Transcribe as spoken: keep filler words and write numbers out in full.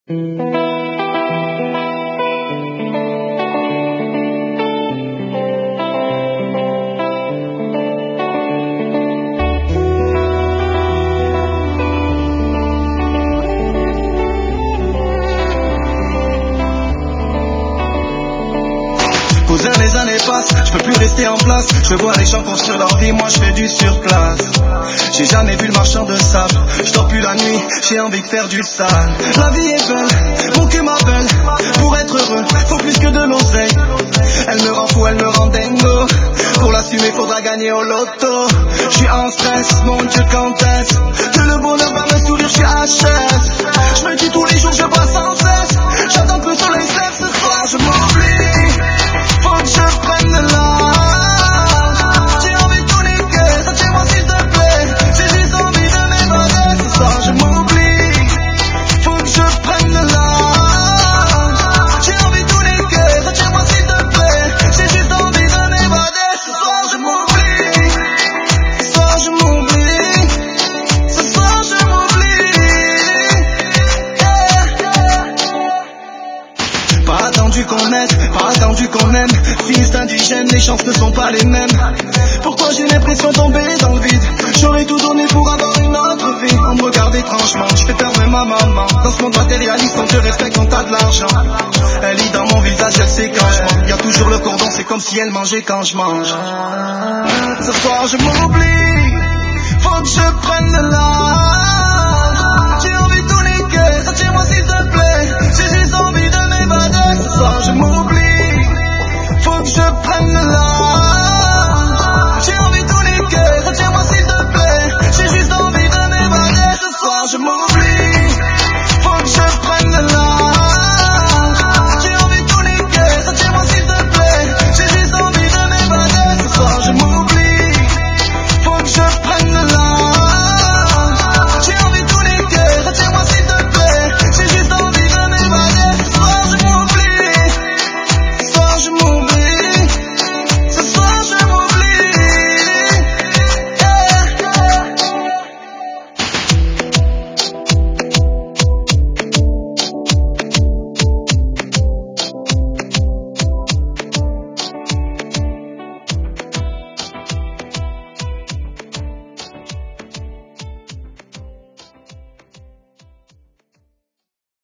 Cousin, les années passent, je peux plus rester en place. Je vois les gens construire leur vie, moi je fais du surplace. J'ai jamais vu le marchand de sable, je dors plus la nuit, j'ai envie de faire du sale. La vie est belle, mon cul m'appelle. Pour être heureux, faut plus que de l'oseille. Elle me rend fou, elle me rend dingo. Pour l'assumer, faudra gagner au loto. Je suis en stress, mon Dieu quand est-ce que le bonheur va me sourire, je suis H S. Je me dis tous les jours, je bois sans cesse. J'attends que le soleil se lève, ce soir je m'oublie. Faut que je prenne de l'âge. J'ai envie de tout niquer, ça chez moi s'il te plaît. J'ai juste envie de m'évader, ce soir je m'oublie. Faut que je prenne de l'âge. J'ai envie de tout niquer, ça chez moi s'il te plaît. J'ai juste envie de m'évader, ce soir je m'oublie. Ce soir je m'oublie. Ce soir je m'oublie. Yeah. Pas attendu qu'on aide, pas attendu qu'on aime. Fils d'indigènes, les chances ne sont pas les mêmes. Pourquoi j'ai l'impression de tomber dans le vide? J'aurais tout donné pour avoir une autre vie. On me regarde étrangement, je fais peur même à maman. Dans ce monde matérialiste, on te respecte quand t'as de l'argent. Elle lit dans mon visage, elle sait quand je mange. Y'a toujours le cordon, c'est comme si elle mangeait quand je mange. Ce soir je m'oublie. Faut que je prenne de l'âge. J'ai envie de tout niquer, ça chez moi si